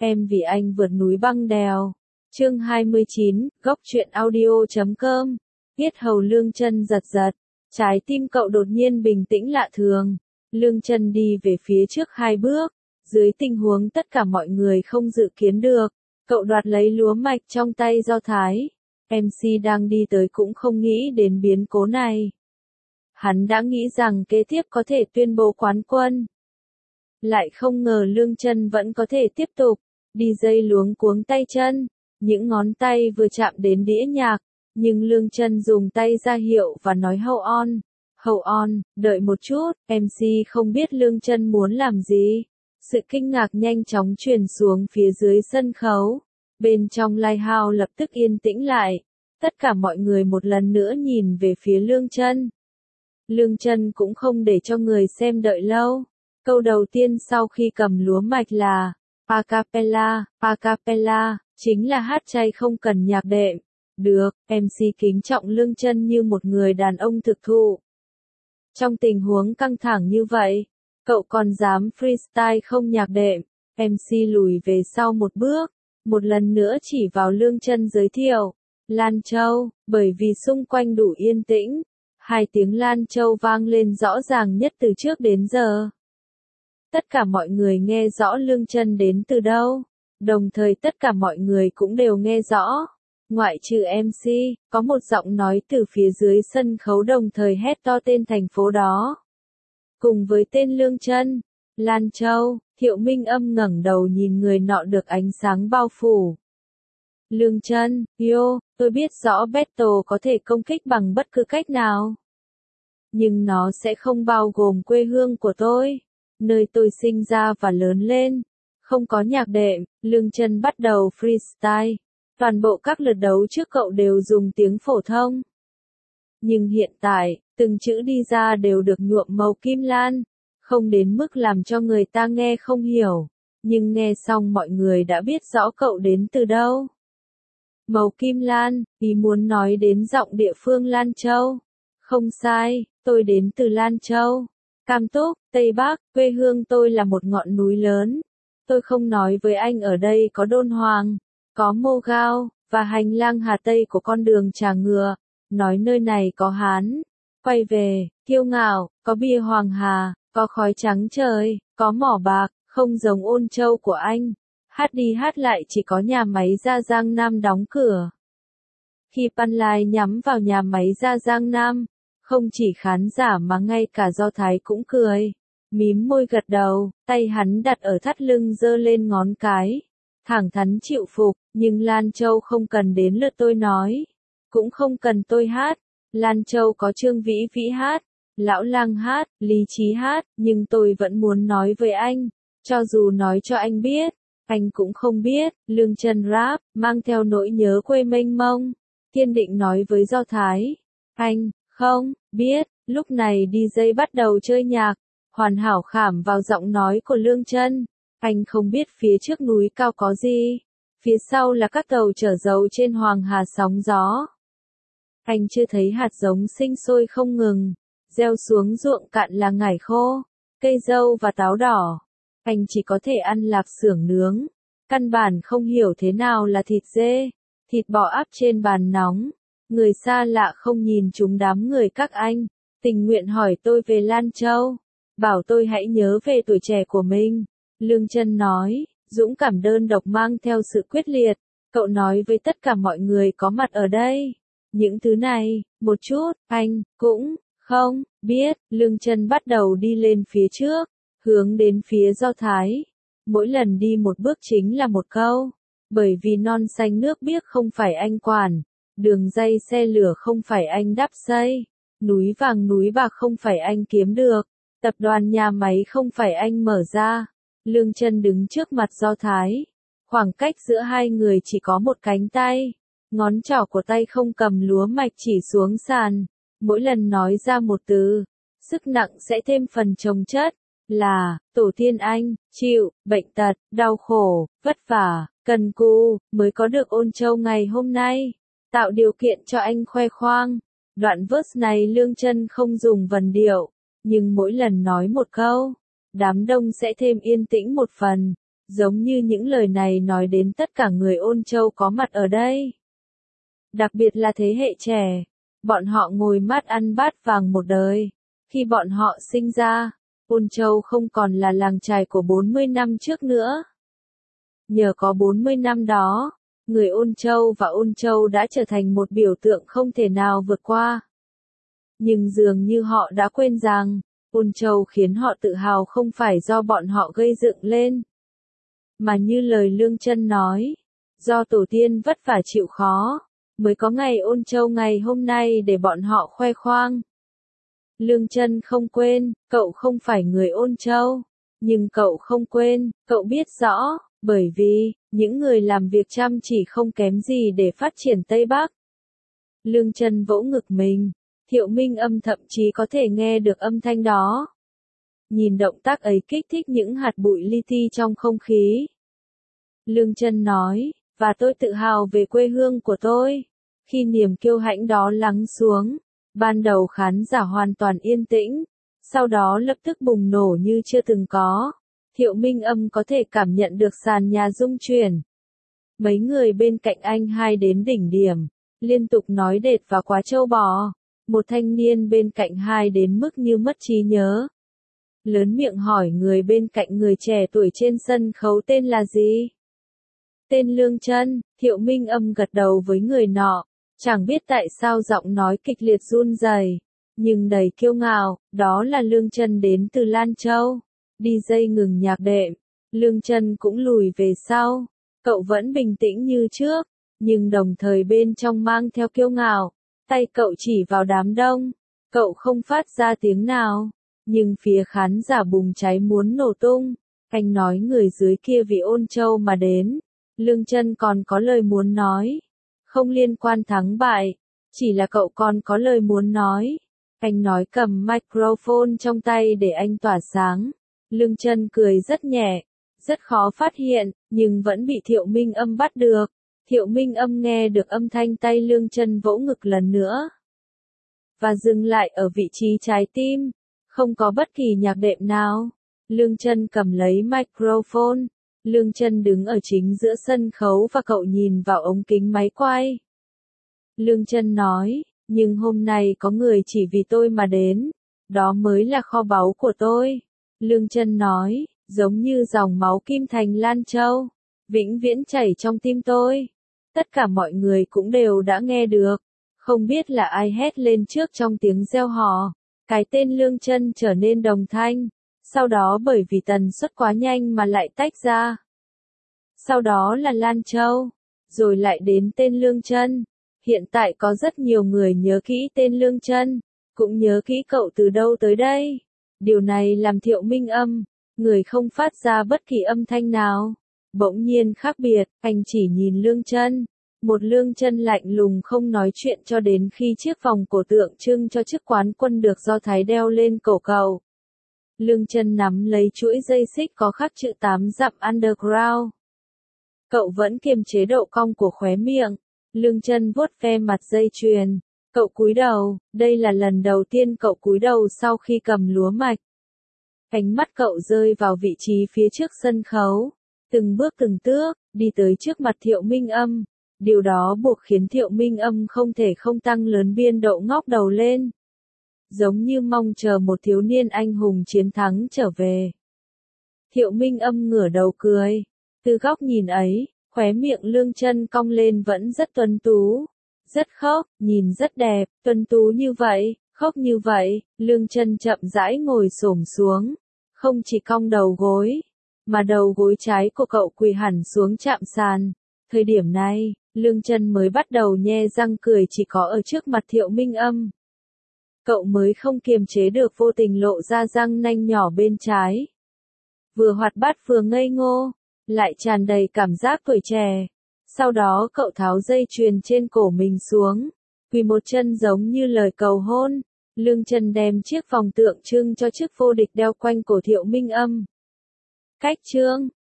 Em vì anh vượt núi băng đèo. Chương 29, góc truyện audio.com. Yết hầu Lương Chân giật giật, trái tim cậu đột nhiên bình tĩnh lạ thường. Lương Chân đi về phía trước 2 bước, dưới tình huống tất cả mọi người không dự kiến được, cậu đoạt lấy lúa mạch trong tay Do Thái. MC đang đi tới cũng không nghĩ đến biến cố này. Hắn đã nghĩ rằng kế tiếp có thể tuyên bố quán quân. Lại không ngờ Lương Chân vẫn có thể tiếp tục. DJ luống cuống tay chân, những ngón tay vừa chạm đến đĩa nhạc, nhưng Lương Chân dùng tay ra hiệu và nói hold on, đợi một chút. MC không biết Lương Chân muốn làm gì. Sự kinh ngạc nhanh chóng truyền xuống phía dưới sân khấu. Bên trong Lighthouse lập tức yên tĩnh lại. Tất cả mọi người một lần nữa nhìn về phía Lương Chân. Lương Chân cũng không để cho người xem đợi lâu. Câu đầu tiên sau khi cầm lúa mạch là a cappella, chính là hát chay không cần nhạc đệm. Được, MC kính trọng Lương Chân như một người đàn ông thực thụ. Trong tình huống căng thẳng như vậy, cậu còn dám freestyle không nhạc đệm. MC lùi về sau một bước, một lần nữa chỉ vào Lương Chân giới thiệu. Lan Châu, bởi vì xung quanh đủ yên tĩnh, 2 tiếng Lan Châu vang lên rõ ràng nhất từ trước đến giờ. Tất cả mọi người nghe rõ Lương Chân đến từ đâu, đồng thời tất cả mọi người cũng đều nghe rõ. Ngoại trừ MC, có một giọng nói từ phía dưới sân khấu đồng thời hét to tên thành phố đó. Cùng với tên Lương Chân, Lan Châu, Thiệu Minh Âm ngẩng đầu nhìn người nọ được ánh sáng bao phủ. Lương Chân, tôi biết rõ battle có thể công kích bằng bất cứ cách nào. Nhưng nó sẽ không bao gồm quê hương của tôi, nơi tôi sinh ra và lớn lên. Không có nhạc đệm, Lương Chân bắt đầu freestyle. Toàn bộ các lượt đấu trước cậu đều dùng tiếng phổ thông. Nhưng hiện tại, từng chữ đi ra đều được nhuộm màu kim lan, không đến mức làm cho người ta nghe không hiểu. Nhưng nghe xong mọi người đã biết rõ cậu đến từ đâu. Màu kim lan, ý muốn nói đến giọng địa phương Lan Châu. Không sai, tôi đến từ Lan Châu. Cam Túc, Tây Bắc, quê hương tôi là một ngọn núi lớn. Tôi không nói với anh ở đây có Đôn Hoàng, có Mô Gao, và hành lang Hà Tây của con đường Trà Ngựa. Nói nơi này có Hán, quay về, kiêu ngạo, có bia Hoàng Hà, có khói trắng trời, có mỏ bạc, không giống Ôn Châu của anh. Hát đi hát lại chỉ có nhà máy Gia Giang Nam đóng cửa. Khi punchline nhắm vào nhà máy Gia Giang Nam, không chỉ khán giả mà ngay cả Do Thái cũng cười. Mím môi gật đầu, tay hắn đặt ở thắt lưng giơ lên ngón cái. Thẳng thắn chịu phục, nhưng Lan Châu không cần đến lượt tôi nói. Cũng không cần tôi hát. Lan Châu có Trương Vĩ Vĩ hát, Lão Lang hát, Lý Trí hát, nhưng tôi vẫn muốn nói với anh. Cho dù nói cho anh biết, anh cũng không biết. Lương Chân rap, mang theo nỗi nhớ quê mênh mông. Kiên định nói với Do Thái. Anh, không, biết. Lúc này DJ bắt đầu chơi nhạc, hoàn hảo khảm vào giọng nói của Lương Chân. Anh không biết phía trước núi cao có gì, phía sau là các tàu chở dầu trên Hoàng Hà sóng gió. Anh chưa thấy hạt giống sinh sôi không ngừng, gieo xuống ruộng cạn là ngải khô, cây dâu và táo đỏ. Anh chỉ có thể ăn lạp xưởng nướng, căn bản không hiểu thế nào là thịt dê, thịt bò áp trên bàn nóng. Người xa lạ không nhìn trúng đám người các anh, tình nguyện hỏi tôi về Lan Châu, bảo tôi hãy nhớ về tuổi trẻ của mình. Lương Chân nói, dũng cảm đơn độc mang theo sự quyết liệt. Cậu nói với tất cả mọi người có mặt ở đây. Những thứ này, một chút, anh, cũng, không, biết. Lương Chân bắt đầu đi lên phía trước, hướng đến phía Do Thái. Mỗi lần đi một bước chính là một câu. Bởi vì non xanh nước biếc không phải anh quản. Đường dây xe lửa không phải anh đắp xây. Núi vàng núi bạc không phải anh kiếm được. Tập đoàn nhà máy không phải anh mở ra. Lương Chân đứng trước mặt Do Thái. Khoảng cách giữa hai người chỉ có một cánh tay. Ngón trỏ của tay không cầm lúa mạch chỉ xuống sàn. Mỗi lần nói ra một từ, sức nặng sẽ thêm phần chồng chất. Là, tổ tiên anh, chịu, bệnh tật, đau khổ, vất vả, cần cù, mới có được Ôn Châu ngày hôm nay. Tạo điều kiện cho anh khoe khoang. Đoạn verse này Lương Chân không dùng vần điệu, nhưng mỗi lần nói một câu, đám đông sẽ thêm yên tĩnh một phần. Giống như những lời này nói đến tất cả người Ôn Châu có mặt ở đây. Đặc biệt là thế hệ trẻ, bọn họ ngồi mát ăn bát vàng một đời. Khi bọn họ sinh ra, Ôn Châu không còn là làng chài của 40 năm trước nữa. Nhờ có 40 năm đó, người Ôn Châu và Ôn Châu đã trở thành một biểu tượng không thể nào vượt qua. Nhưng dường như họ đã quên rằng, Ôn Châu khiến họ tự hào không phải do bọn họ gây dựng lên. Mà như lời Lương Chân nói, do tổ tiên vất vả chịu khó, mới có ngày Ôn Châu ngày hôm nay để bọn họ khoe khoang. Lương Chân không quên, cậu không phải người Ôn Châu. Nhưng cậu không quên, cậu biết rõ, bởi vì, những người làm việc chăm chỉ không kém gì để phát triển Tây Bắc. Lương Chân vỗ ngực mình, Thiệu Minh Âm thậm chí có thể nghe được âm thanh đó. Nhìn động tác ấy kích thích những hạt bụi li ti trong không khí. Lương Chân nói, và tôi tự hào về quê hương của tôi. Khi niềm kiêu hãnh đó lắng xuống, ban đầu khán giả hoàn toàn yên tĩnh, sau đó lập tức bùng nổ như chưa từng có. Thiệu Minh Âm có thể cảm nhận được sàn nhà rung chuyển. Mấy người bên cạnh anh hai đến đỉnh điểm, liên tục nói đệt và quá trâu bò. Một thanh niên bên cạnh hai đến mức như mất trí nhớ. Lớn miệng hỏi người bên cạnh người trẻ tuổi trên sân khấu tên là gì? Tên Lương Chân. Thiệu Minh Âm gật đầu với người nọ, chẳng biết tại sao giọng nói kịch liệt run rẩy, nhưng đầy kiêu ngạo, đó là Lương Chân đến từ Lan Châu. DJ ngừng nhạc đệm, Lương Chân cũng lùi về sau, cậu vẫn bình tĩnh như trước, nhưng đồng thời bên trong mang theo kiêu ngạo, tay cậu chỉ vào đám đông, cậu không phát ra tiếng nào, nhưng phía khán giả bùng cháy muốn nổ tung. Anh nói người dưới kia vì Ôn Châu mà đến. Lương Chân còn có lời muốn nói. Không liên quan thắng bại, chỉ là cậu còn có lời muốn nói. Anh nói cầm microphone trong tay để anh tỏa sáng. Lương Chân cười rất nhẹ, rất khó phát hiện, nhưng vẫn bị Thiệu Minh Âm bắt được. Thiệu Minh Âm nghe được âm thanh tay Lương Chân vỗ ngực lần nữa. Và dừng lại ở vị trí trái tim. Không có bất kỳ nhạc đệm nào. Lương Chân cầm lấy microphone. Lương Chân đứng ở chính giữa sân khấu và cậu nhìn vào ống kính máy quay. Lương Chân nói, nhưng hôm nay có người chỉ vì tôi mà đến. Đó mới là kho báu của tôi. Lương Chân nói, giống như dòng máu Kim Thành Lan Châu, vĩnh viễn chảy trong tim tôi. Tất cả mọi người cũng đều đã nghe được. Không biết là ai hét lên trước trong tiếng reo hò. Cái tên Lương Chân trở nên đồng thanh. Sau đó bởi vì tần suất quá nhanh mà lại tách ra. Sau đó là Lan Châu. Rồi lại đến tên Lương Chân. Hiện tại có rất nhiều người nhớ kỹ tên Lương Chân. Cũng nhớ kỹ cậu từ đâu tới đây. Điều này làm Thiệu Minh Âm, người không phát ra bất kỳ âm thanh nào. Bỗng nhiên khác biệt, anh chỉ nhìn Lương Chân. Một Lương Chân lạnh lùng không nói chuyện cho đến khi chiếc vòng cổ tượng trưng cho chức quán quân được Do Thái đeo lên cổ cậu. Lương Chân nắm lấy chuỗi dây xích có khắc chữ 8 dặm underground. Cậu vẫn kiềm chế độ cong của khóe miệng. Lương Chân vuốt ve mặt dây chuyền. Cậu cúi đầu, đây là lần đầu tiên cậu cúi đầu sau khi cầm lúa mạch. Ánh mắt cậu rơi vào vị trí phía trước sân khấu. Từng bước từng tước, đi tới trước mặt Thiệu Minh Âm. Điều đó buộc khiến Thiệu Minh Âm không thể không tăng lớn biên độ ngóc đầu lên. Giống như mong chờ một thiếu niên anh hùng chiến thắng trở về. Thiệu Minh Âm ngửa đầu cười. Từ góc nhìn ấy, khóe miệng Lương Chân cong lên vẫn rất tuấn tú. Rất khóc, nhìn rất đẹp, tuấn tú như vậy, khóc như vậy. Lương Chân chậm rãi ngồi xổm xuống. Không chỉ cong đầu gối, mà đầu gối trái của cậu quỳ hẳn xuống chạm sàn. Thời điểm này, Lương Chân mới bắt đầu nhe răng cười chỉ có ở trước mặt Thiệu Minh Âm. Cậu mới không kiềm chế được vô tình lộ ra răng nanh nhỏ bên trái. Vừa hoạt bát vừa ngây ngô, lại tràn đầy cảm giác tuổi trẻ. Sau đó cậu tháo dây chuyền trên cổ mình xuống, quỳ một chân giống như lời cầu hôn. Lương Chân đem chiếc vòng tượng trưng cho chức vô địch đeo quanh cổ Thiệu Minh Âm. Cách chương